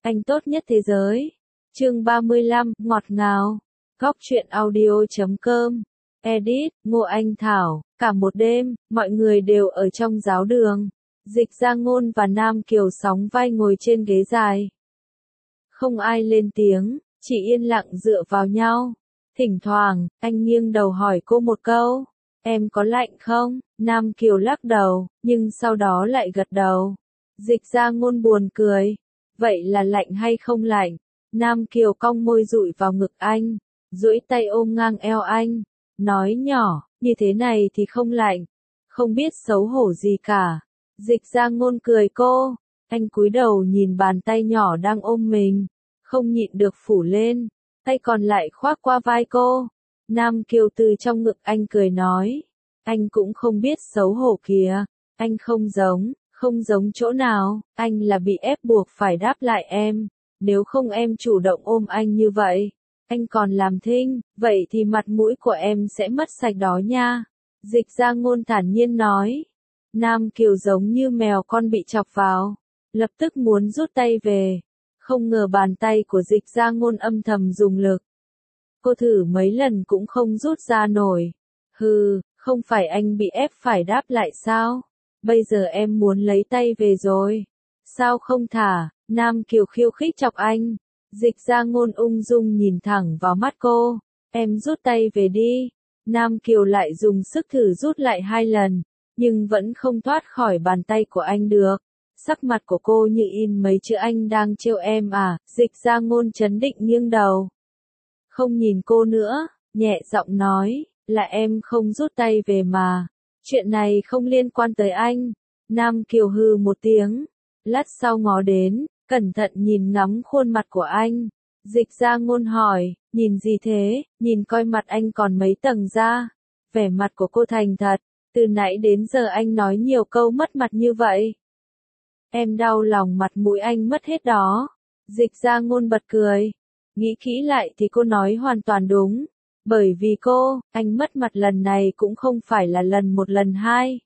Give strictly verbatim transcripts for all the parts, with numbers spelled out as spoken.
anh tốt nhất thế giới. Chương ba mươi lăm, ngọt ngào. Góc truyện audio chấm com. Edit, Ngô Anh Thảo. Cả một đêm, mọi người đều ở trong giáo đường. Dịch Gia Ngôn và Nam Kiều sóng vai ngồi trên ghế dài. Không ai lên tiếng, chỉ yên lặng dựa vào nhau. Thỉnh thoảng, anh nghiêng đầu hỏi cô một câu. Em có lạnh không? Nam Kiều lắc đầu, nhưng sau đó lại gật đầu. Dịch Gia Ngôn buồn cười. Vậy là lạnh hay không lạnh? Nam Kiều cong môi dụi vào ngực anh, duỗi tay ôm ngang eo anh, nói nhỏ, như thế này thì không lạnh, không biết xấu hổ gì cả. Dịch Gia Ngôn cười cô, anh cúi đầu nhìn bàn tay nhỏ đang ôm mình, không nhịn được phủ lên, tay còn lại khoác qua vai cô. Nam Kiều từ trong ngực anh cười nói, anh cũng không biết xấu hổ kìa, anh không giống, không giống chỗ nào, anh là bị ép buộc phải đáp lại em. Nếu không em chủ động ôm anh như vậy, anh còn làm thinh, vậy thì mặt mũi của em sẽ mất sạch đó nha. Dịch Gia Ngôn thản nhiên nói. Nam Kiều giống như mèo con bị chọc vào, lập tức muốn rút tay về. Không ngờ bàn tay của Dịch Gia Ngôn âm thầm dùng lực. Cô thử mấy lần cũng không rút ra nổi. Hừ, không phải anh bị ép phải đáp lại sao? Bây giờ em muốn lấy tay về rồi. Sao không thả? Nam Kiều khiêu khích chọc anh. Dịch Gia Ngôn ung dung nhìn thẳng vào mắt cô. Em rút tay về đi. Nam Kiều lại dùng sức thử rút lại hai lần, nhưng vẫn không thoát khỏi bàn tay của anh được. Sắc mặt của cô như in mấy chữ anh đang trêu em à. Dịch Gia Ngôn trấn định nghiêng đầu. Không nhìn cô nữa, nhẹ giọng nói, là em không rút tay về mà. Chuyện này không liên quan tới anh. Nam Kiều hừ một tiếng. Lát sau ngó đến, cẩn thận nhìn ngắm khuôn mặt của anh. Dịch Gia Ngôn hỏi, nhìn gì thế, nhìn coi mặt anh còn mấy tầng da. Vẻ mặt của cô thành thật, từ nãy đến giờ anh nói nhiều câu mất mặt như vậy. Em đau lòng mặt mũi anh mất hết đó. Dịch Gia Ngôn bật cười. Nghĩ kỹ lại thì cô nói hoàn toàn đúng. Bởi vì cô, anh mất mặt lần này cũng không phải là lần một lần hai.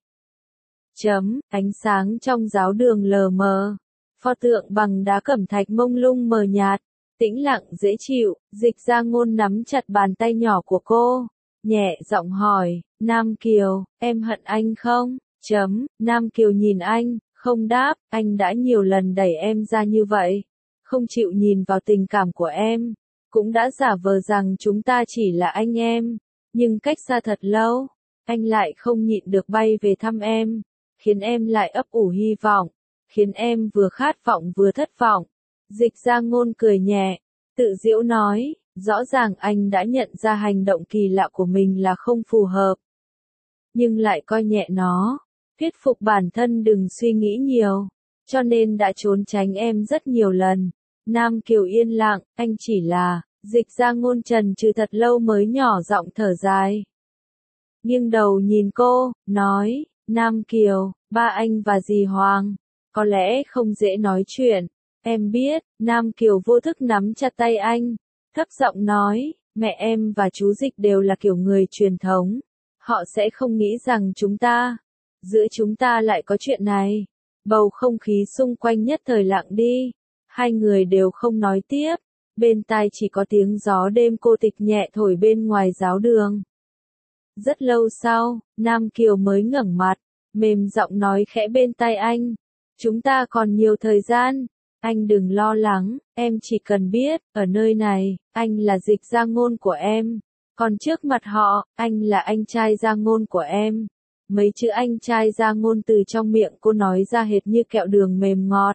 Chấm, ánh sáng trong giáo đường lờ mờ. Pho tượng bằng đá cẩm thạch mông lung mờ nhạt, tĩnh lặng dễ chịu. Dịch Gia Ngôn nắm chặt bàn tay nhỏ của cô, nhẹ giọng hỏi, Nam Kiều, em hận anh không? Chấm, Nam Kiều nhìn anh, không đáp, anh đã nhiều lần đẩy em ra như vậy, không chịu nhìn vào tình cảm của em, cũng đã giả vờ rằng chúng ta chỉ là anh em, nhưng cách xa thật lâu, anh lại không nhịn được bay về thăm em, khiến em lại ấp ủ hy vọng, khiến em vừa khát vọng vừa thất vọng. Dịch Gia Ngôn cười nhẹ, tự giễu nói, rõ ràng anh đã nhận ra hành động kỳ lạ của mình là không phù hợp, nhưng lại coi nhẹ nó, thuyết phục bản thân đừng suy nghĩ nhiều, cho nên đã trốn tránh em rất nhiều lần. Nam Kiều yên lặng, anh chỉ là, Dịch Gia Ngôn trần trừ thật lâu mới nhỏ giọng thở dài. Nghiêng đầu nhìn cô, nói, Nam Kiều, ba anh và dì Hoàng, có lẽ không dễ nói chuyện, em biết. Nam Kiều vô thức nắm chặt tay anh, thấp giọng nói, mẹ em và chú Dịch đều là kiểu người truyền thống, họ sẽ không nghĩ rằng chúng ta, giữa chúng ta lại có chuyện này. Bầu không khí xung quanh nhất thời lặng đi, hai người đều không nói tiếp, bên tai chỉ có tiếng gió đêm cô tịch nhẹ thổi bên ngoài giáo đường. Rất lâu sau, Nam Kiều mới ngẩng mặt, mềm giọng nói khẽ bên tai anh, chúng ta còn nhiều thời gian, anh đừng lo lắng, em chỉ cần biết, ở nơi này, anh là Dịch Gia Ngôn của em, còn trước mặt họ, anh là anh trai Gia Ngôn của em. Mấy chữ anh trai Gia Ngôn từ trong miệng cô nói ra hệt như kẹo đường mềm ngọt,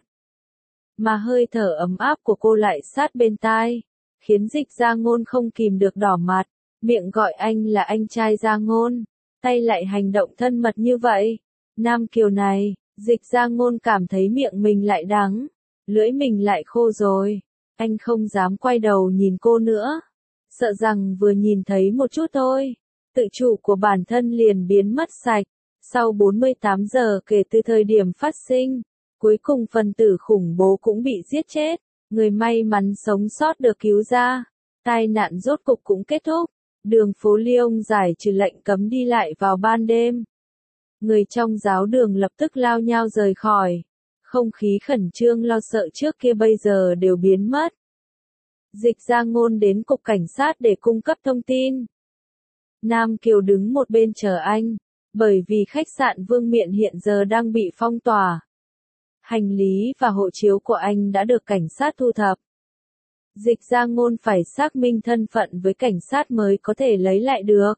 mà hơi thở ấm áp của cô lại sát bên tai, khiến Dịch Gia Ngôn không kìm được đỏ mặt, miệng gọi anh là anh trai Gia Ngôn, tay lại hành động thân mật như vậy. Nam Kiều này, Dịch Gia Ngôn cảm thấy miệng mình lại đắng, lưỡi mình lại khô rồi, anh không dám quay đầu nhìn cô nữa, sợ rằng vừa nhìn thấy một chút thôi, tự chủ của bản thân liền biến mất sạch. Sau bốn mươi tám giờ kể từ thời điểm phát sinh, cuối cùng phần tử khủng bố cũng bị giết chết, người may mắn sống sót được cứu ra, tai nạn rốt cục cũng kết thúc, đường phố Lyon giải trừ lệnh cấm đi lại vào ban đêm. Người trong giáo đường lập tức lao nhau rời khỏi, Không khí khẩn trương lo sợ trước kia bây giờ đều biến mất. Dịch ra ngôn đến cục cảnh sát để cung cấp thông tin. Nam Kiều đứng một bên chờ anh, bởi vì khách sạn Vương Miện hiện giờ đang bị phong tỏa. Hành lý và hộ chiếu của anh đã được cảnh sát thu thập. Dịch ra ngôn phải xác minh thân phận với cảnh sát mới có thể lấy lại được.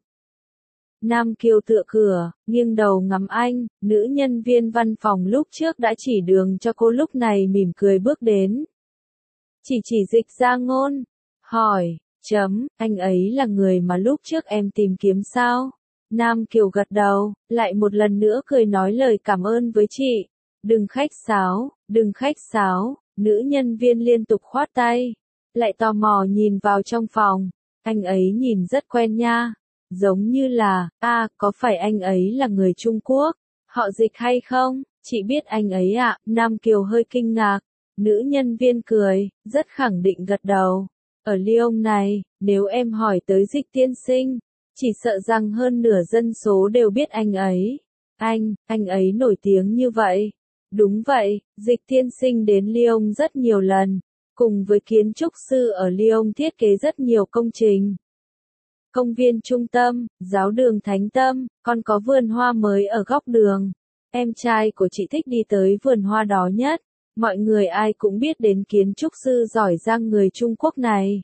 Nam Kiều tựa cửa, nghiêng đầu ngắm anh, nữ nhân viên văn phòng lúc trước đã chỉ đường cho cô lúc này mỉm cười bước đến. Chỉ chỉ dịch ra ngôn, hỏi, chấm, anh ấy là người mà lúc trước em tìm kiếm sao? Nam Kiều gật đầu, lại một lần nữa cười nói lời cảm ơn với chị. Đừng khách sáo, đừng khách sáo, nữ nhân viên liên tục khoát tay. Lại tò mò nhìn vào trong phòng, anh ấy nhìn rất quen nha. Giống như là, a à, có phải anh ấy là người Trung Quốc? Họ Dịch hay không? Chị biết anh ấy ạ. À? Nam Kiều hơi kinh ngạc. Nữ nhân viên cười, rất khẳng định gật đầu. Ở Lyon này, nếu em hỏi tới Dịch tiên sinh, chỉ sợ rằng hơn nửa dân số đều biết anh ấy. Anh, anh ấy nổi tiếng như vậy. Đúng vậy, Dịch tiên sinh đến Lyon rất nhiều lần, cùng với kiến trúc sư ở Lyon thiết kế rất nhiều công trình. Công viên trung tâm, giáo đường Thánh Tâm, còn có vườn hoa mới ở góc đường. Em trai của chị thích đi tới vườn hoa đó nhất. Mọi người ai cũng biết đến kiến trúc sư giỏi giang người Trung Quốc này.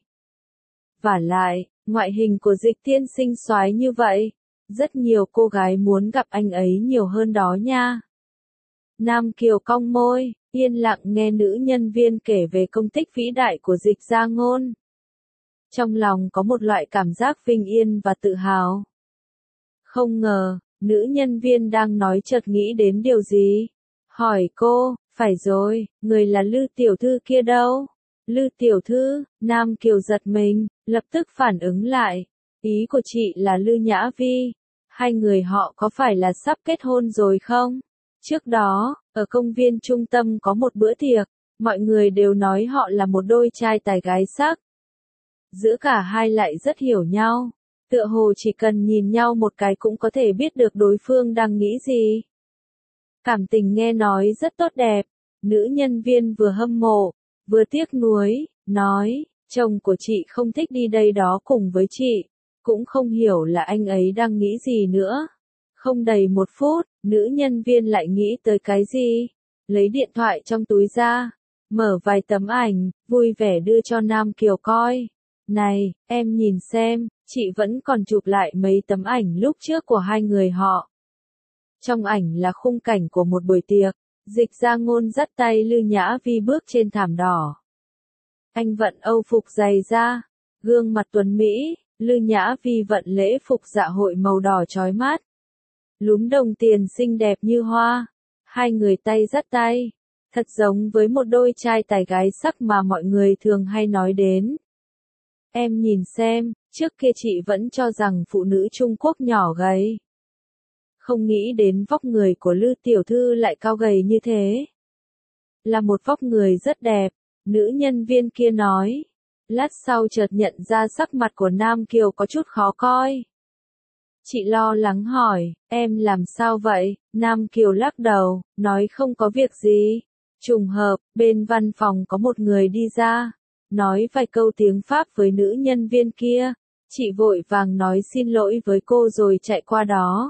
Vả lại, ngoại hình của Dịch tiên sinh soái như vậy, rất nhiều cô gái muốn gặp anh ấy nhiều hơn đó nha. Nam Kiều cong môi, yên lặng nghe nữ nhân viên kể về công tích vĩ đại của Dịch ra ngôn. Trong lòng có một loại cảm giác vinh yên và tự hào. Không ngờ, nữ nhân viên đang nói chợt nghĩ đến điều gì. Hỏi cô, phải rồi, người là Lư tiểu thư kia đâu? Lư tiểu thư, Nam Kiều giật mình, lập tức phản ứng lại. Ý của chị là Lư Nhã Vi. Hai người họ có phải là sắp kết hôn rồi không? Trước đó, ở công viên trung tâm có một bữa tiệc, mọi người đều nói họ là một đôi trai tài gái sắc. Giữa cả hai lại rất hiểu nhau, tựa hồ chỉ cần nhìn nhau một cái cũng có thể biết được đối phương đang nghĩ gì. Cảm tình nghe nói rất tốt đẹp, nữ nhân viên vừa hâm mộ, vừa tiếc nuối, nói, chồng của chị không thích đi đây đó cùng với chị, cũng không hiểu là anh ấy đang nghĩ gì nữa. Không đầy một phút, nữ nhân viên lại nghĩ tới cái gì, lấy điện thoại trong túi ra, mở vài tấm ảnh, vui vẻ đưa cho Nam Kiều coi. Này, em nhìn xem, chị vẫn còn chụp lại mấy tấm ảnh lúc trước của hai người họ. Trong ảnh là khung cảnh của một buổi tiệc, Dịch ra ngôn dắt tay Lư Nhã Vi bước trên thảm đỏ. Anh vận âu phục dày da, gương mặt tuấn Mỹ, Lư Nhã Vi vận lễ phục dạ hội màu đỏ chói mắt. Lúm đồng tiền xinh đẹp như hoa, hai người tay dắt tay, thật giống với một đôi trai tài gái sắc mà mọi người thường hay nói đến. Em nhìn xem, trước kia chị vẫn cho rằng phụ nữ Trung Quốc nhỏ gầy. Không nghĩ đến vóc người của Lư tiểu thư lại cao gầy như thế. Là một vóc người rất đẹp, nữ nhân viên kia nói. Lát sau chợt nhận ra sắc mặt của Nam Kiều có chút khó coi. Chị lo lắng hỏi, em làm sao vậy? Nam Kiều lắc đầu, nói không có việc gì. Trùng hợp, bên văn phòng có một người đi ra, nói vài câu tiếng Pháp với nữ nhân viên kia. Chị vội vàng nói xin lỗi với cô rồi chạy qua đó.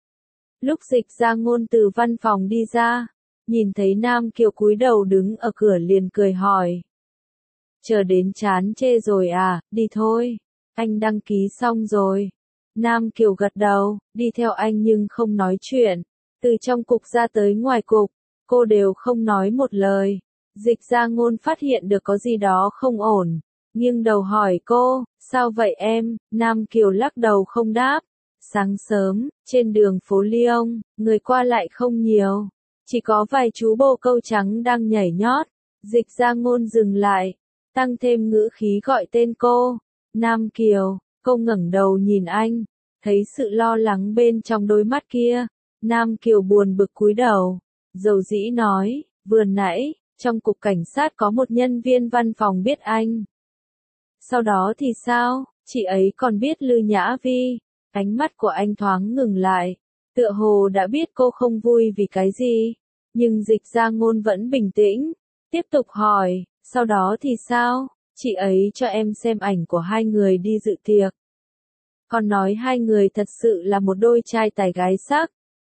Lúc Dịch ra ngôn từ văn phòng đi ra, nhìn thấy Nam Kiều cúi đầu đứng ở cửa liền cười hỏi. Chờ đến chán chê rồi à, đi thôi, anh đăng ký xong rồi. Nam Kiều gật đầu, đi theo anh nhưng không nói chuyện. Từ trong cục ra tới ngoài cục, cô đều không nói một lời. Dịch ra ngôn phát hiện được có gì đó không ổn, nghiêng đầu hỏi cô, sao vậy em? Nam Kiều lắc đầu không đáp. Sáng sớm, trên đường phố Lyon, người qua lại không nhiều, chỉ có vài chú bồ câu trắng đang nhảy nhót. Dịch ra ngôn dừng lại, tăng thêm ngữ khí gọi tên cô. Nam Kiều, cô ngẩng đầu nhìn anh, thấy sự lo lắng bên trong đôi mắt kia. Nam Kiều buồn bực cúi đầu, dầu dĩ nói, vừa nãy, trong cục cảnh sát có một nhân viên văn phòng biết anh. Sau đó thì sao, chị ấy còn biết Lư Nhã Vi. Ánh mắt của anh thoáng ngừng lại, tựa hồ đã biết cô không vui vì cái gì. Nhưng Dịch Gia Ngôn vẫn bình tĩnh, tiếp tục hỏi, sau đó thì sao? Chị ấy cho em xem ảnh của hai người đi dự tiệc. Còn nói hai người thật sự là một đôi trai tài gái sắc.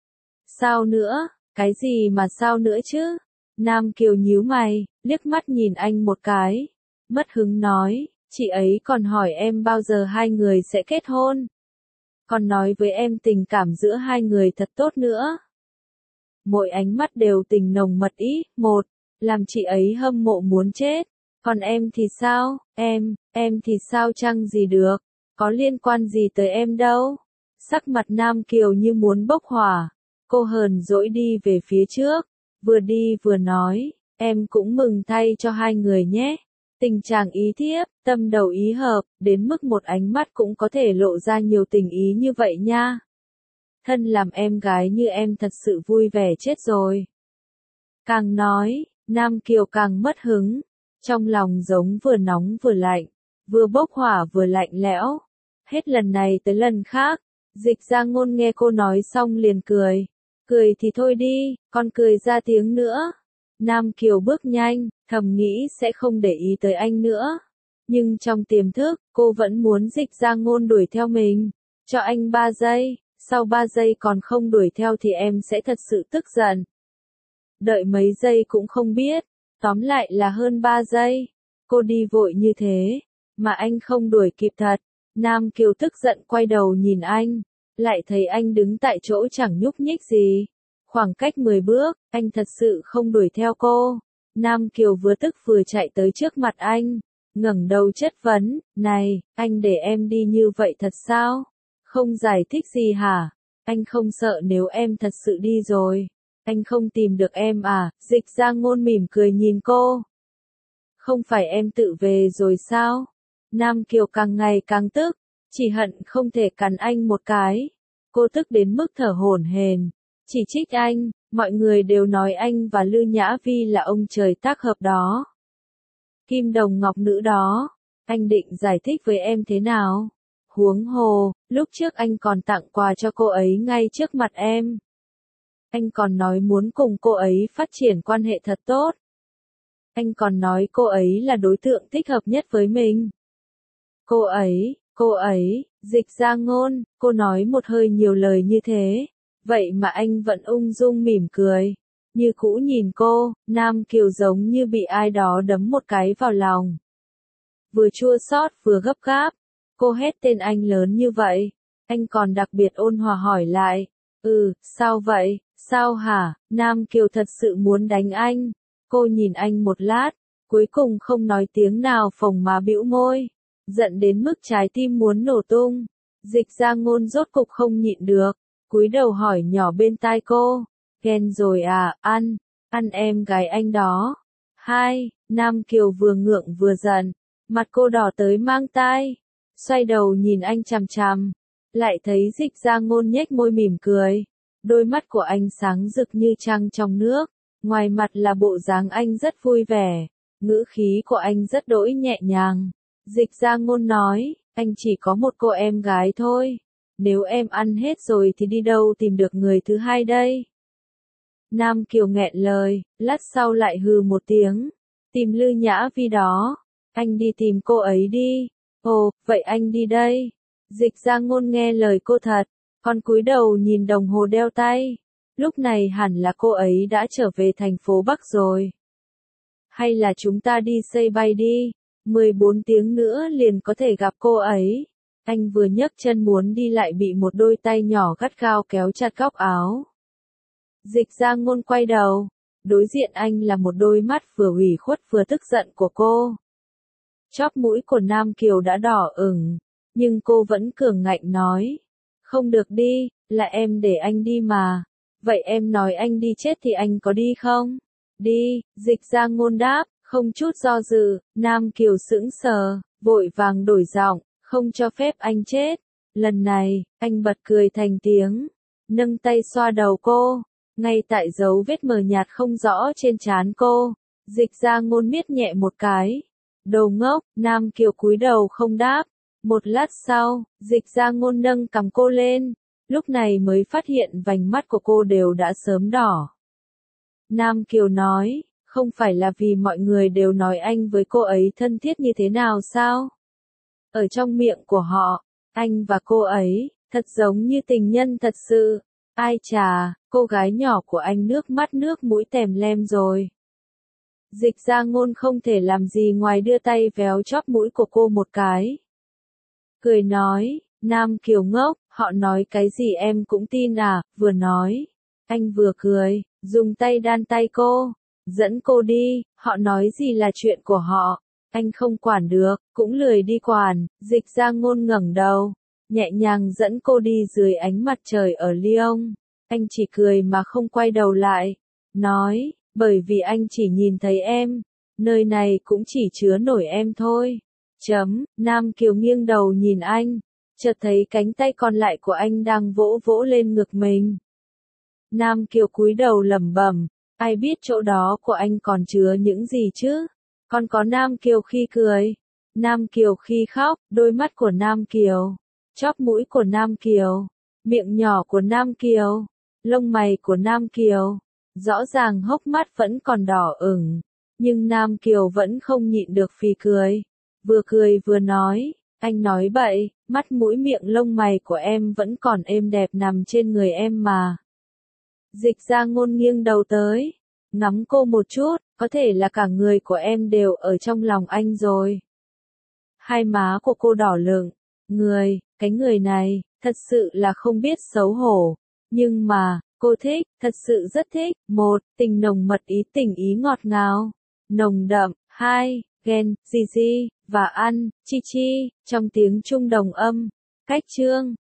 Sao nữa? Cái gì mà sao nữa chứ? Nam Kiều nhíu mày, liếc mắt nhìn anh một cái. Mất hứng nói, chị ấy còn hỏi em bao giờ hai người sẽ kết hôn. Còn nói với em tình cảm giữa hai người thật tốt nữa. Mỗi ánh mắt đều tình nồng mật ý, một, làm chị ấy hâm mộ muốn chết. Còn em thì sao, em, em thì sao chăng gì được, có liên quan gì tới em đâu. Sắc mặt Nam Kiều như muốn bốc hỏa, cô hờn dỗi đi về phía trước, vừa đi vừa nói, em cũng mừng thay cho hai người nhé. Tình chàng ý thiếp, tâm đầu ý hợp, đến mức một ánh mắt cũng có thể lộ ra nhiều tình ý như vậy nha. Thân làm em gái như em thật sự vui vẻ chết rồi. Càng nói, Nam Kiều càng mất hứng, trong lòng giống vừa nóng vừa lạnh, vừa bốc hỏa vừa lạnh lẽo. Hết lần này tới lần khác, Dịch Gia Ngôn nghe cô nói xong liền cười. Cười thì thôi đi, còn cười ra tiếng nữa. Nam Kiều bước nhanh, thầm nghĩ sẽ không để ý tới anh nữa. Nhưng trong tiềm thức, cô vẫn muốn Dịch Gia Ngôn đuổi theo mình. Cho anh ba giây, sau ba giây còn không đuổi theo thì em sẽ thật sự tức giận. Đợi mấy giây cũng không biết, tóm lại là hơn ba giây. Cô đi vội như thế, mà anh không đuổi kịp thật. Nam Kiều tức giận quay đầu nhìn anh, lại thấy anh đứng tại chỗ chẳng nhúc nhích gì. Khoảng cách mười bước, anh thật sự không đuổi theo cô. Nam Kiều vừa tức vừa chạy tới trước mặt anh, ngẩng đầu chất vấn, này, anh để em đi như vậy thật sao? Không giải thích gì hả? Anh không sợ nếu em thật sự đi rồi, anh không tìm được em à? Dịch Gia Ngôn mỉm cười nhìn cô. Không phải em tự về rồi sao? Nam Kiều càng ngày càng tức, chỉ hận không thể cắn anh một cái. Cô tức đến mức thở hổn hển, chỉ trích anh, mọi người đều nói anh và Lư Nhã Vi là ông trời tác hợp đó. Kim đồng ngọc nữ đó, anh định giải thích với em thế nào? Huống hồ, lúc trước anh còn tặng quà cho cô ấy ngay trước mặt em. Anh còn nói muốn cùng cô ấy phát triển quan hệ thật tốt. Anh còn nói cô ấy là đối tượng thích hợp nhất với mình. Cô ấy, cô ấy, Dịch Gia Ngôn, cô nói một hơi nhiều lời như thế. Vậy mà anh vẫn ung dung mỉm cười. Như cũ nhìn cô, Nam Kiều giống như bị ai đó đấm một cái vào lòng. Vừa chua xót vừa gấp gáp. Cô hét tên anh lớn như vậy. Anh còn đặc biệt ôn hòa hỏi lại. Ừ, sao vậy, sao hả? Nam Kiều thật sự muốn đánh anh. Cô nhìn anh một lát, cuối cùng không nói tiếng nào phồng má bĩu môi. Giận đến mức trái tim muốn nổ tung. Dịch Gia Ngôn rốt cục không nhịn được, cúi đầu hỏi nhỏ bên tai cô. Ghen rồi à, ăn, ăn em gái anh đó. Hai, Nam Kiều vừa ngượng vừa giận, mặt cô đỏ tới mang tai. Xoay đầu nhìn anh chằm chằm, lại thấy Dịch Gia Ngôn nhếch môi mỉm cười. Đôi mắt của anh sáng rực như trăng trong nước, ngoài mặt là bộ dáng anh rất vui vẻ, ngữ khí của anh rất đỗi nhẹ nhàng. Dịch Gia Ngôn nói, anh chỉ có một cô em gái thôi, nếu em ăn hết rồi thì đi đâu tìm được người thứ hai đây? Nam Kiều nghẹn lời, lát sau lại hừ một tiếng, tìm Lư Nhã Vi đó, anh đi tìm cô ấy đi. Ồ, vậy anh đi đây. Dịch Gia Ngôn nghe lời cô thật, còn cúi đầu nhìn đồng hồ đeo tay. Lúc này hẳn là cô ấy đã trở về thành phố Bắc rồi. Hay là chúng ta đi xây bay đi, mười bốn tiếng nữa liền có thể gặp cô ấy. Anh vừa nhấc chân muốn đi lại bị một đôi tay nhỏ gắt gao kéo chặt góc áo. Dịch Gia Ngôn quay đầu, đối diện anh là một đôi mắt vừa ủy khuất vừa tức giận của cô. Chóp mũi của Nam Kiều đã đỏ ửng, nhưng cô vẫn cường ngạnh nói. Không được đi, là em để anh đi mà. Vậy em nói anh đi chết thì anh có đi không? Đi, Dịch Gia Ngôn đáp, không chút do dự. Nam Kiều sững sờ, vội vàng đổi giọng, không cho phép anh chết. Lần này, anh bật cười thành tiếng, nâng tay xoa đầu cô, ngay tại dấu vết mờ nhạt không rõ trên trán cô. Dịch Gia Ngôn miết nhẹ một cái. Đồ ngốc, Nam Kiều cúi đầu không đáp. Một lát sau, Dịch Gia Ngôn nâng cằm cô lên, lúc này mới phát hiện vành mắt của cô đều đã sớm đỏ. Nam Kiều nói, không phải là vì mọi người đều nói anh với cô ấy thân thiết như thế nào sao? Ở trong miệng của họ, anh và cô ấy, thật giống như tình nhân thật sự. Ai chà, cô gái nhỏ của anh nước mắt nước mũi tèm lem rồi. Dịch ra ngôn không thể làm gì ngoài đưa tay véo chóp mũi của cô một cái. Cười nói, Nam Kiều ngốc, họ nói cái gì em cũng tin à, vừa nói. Anh vừa cười, dùng tay đan tay cô, dẫn cô đi, họ nói gì là chuyện của họ. Anh không quản được, cũng lười đi quản, dịch ra ngôn ngẩng đầu, nhẹ nhàng dẫn cô đi dưới ánh mặt trời ở Lyon. Anh chỉ cười mà không quay đầu lại, nói, bởi vì anh chỉ nhìn thấy em, nơi này cũng chỉ chứa nổi em thôi. Chấm, Nam Kiều nghiêng đầu nhìn anh, chợt thấy cánh tay còn lại của anh đang vỗ vỗ lên ngực mình. Nam Kiều cúi đầu lẩm bẩm, ai biết chỗ đó của anh còn chứa những gì chứ? Còn có Nam Kiều khi cười, Nam Kiều khi khóc, đôi mắt của Nam Kiều, chóp mũi của Nam Kiều, miệng nhỏ của Nam Kiều, lông mày của Nam Kiều, rõ ràng hốc mắt vẫn còn đỏ ửng, nhưng Nam Kiều vẫn không nhịn được phì cười, vừa cười vừa nói, anh nói bậy, mắt mũi miệng lông mày của em vẫn còn êm đẹp nằm trên người em mà. Dịch ra ngôn nghiêng đầu tới, ngắm cô một chút, có thể là cả người của em đều ở trong lòng anh rồi. Hai má của cô đỏ lựng, người, cái người này, thật sự là không biết xấu hổ, nhưng mà, cô thích, thật sự rất thích. Một, tình nồng mật ý tình ý ngọt ngào, nồng đậm. Hai, ghen, gì gì, và ăn, chi chi, trong tiếng Trung đồng âm. Cách chương